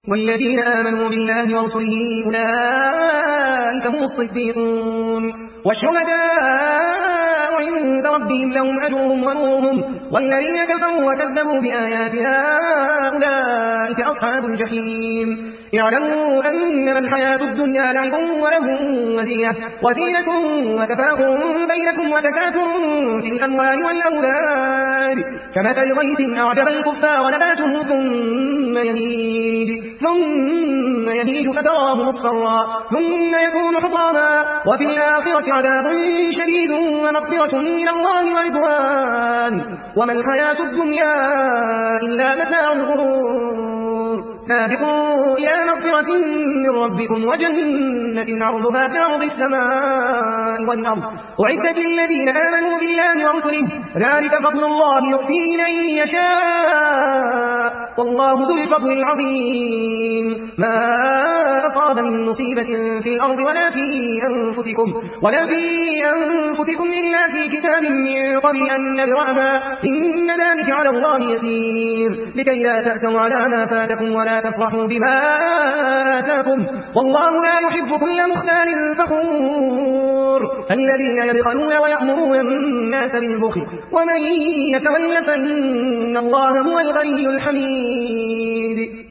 والذين آمنوا بالله ورسله أولئك هم الصديقون والشهداء عند ربهم لهم أجرهم ونورهم والذين كفروا وكذبوا بآياتنا أولئك أصحاب الجحيم اعلموا أنما الحياة الدنيا لعب وله وزينة وتفاخر بينكم وتكاثر في الأموال والأولاد كمثل غيث أعجب الكفار نباته ثم يهيج فتراه مصفرا ثم يكون حطاما وفي الآخرة عذاب شديد ومغفرة من الله ورضوان وما الحياة الدنيا إلا متاع الغرور سابقوا إلى مغفرة من ربكم وجنة عرضها كعرض السماء والأرض أعدت للذين آمنوا بالله ورسله ذلك فضل الله يؤتيه من يشاء والله ذو الفضل العظيم ما أصاب من مصيبة في الأرض ولا في أنفسكم إلا في كتاب من قبل أن نبرأها إن ذلك على الله يسير لكي لا تأسوا على ما فاتكم ولا تفرحوا بما آتاكم والله لا يحب كل مختال فخور الذين يبخلون ويأمرون الناس بالبخل ومن يتول فإن الله هو الغني الحميد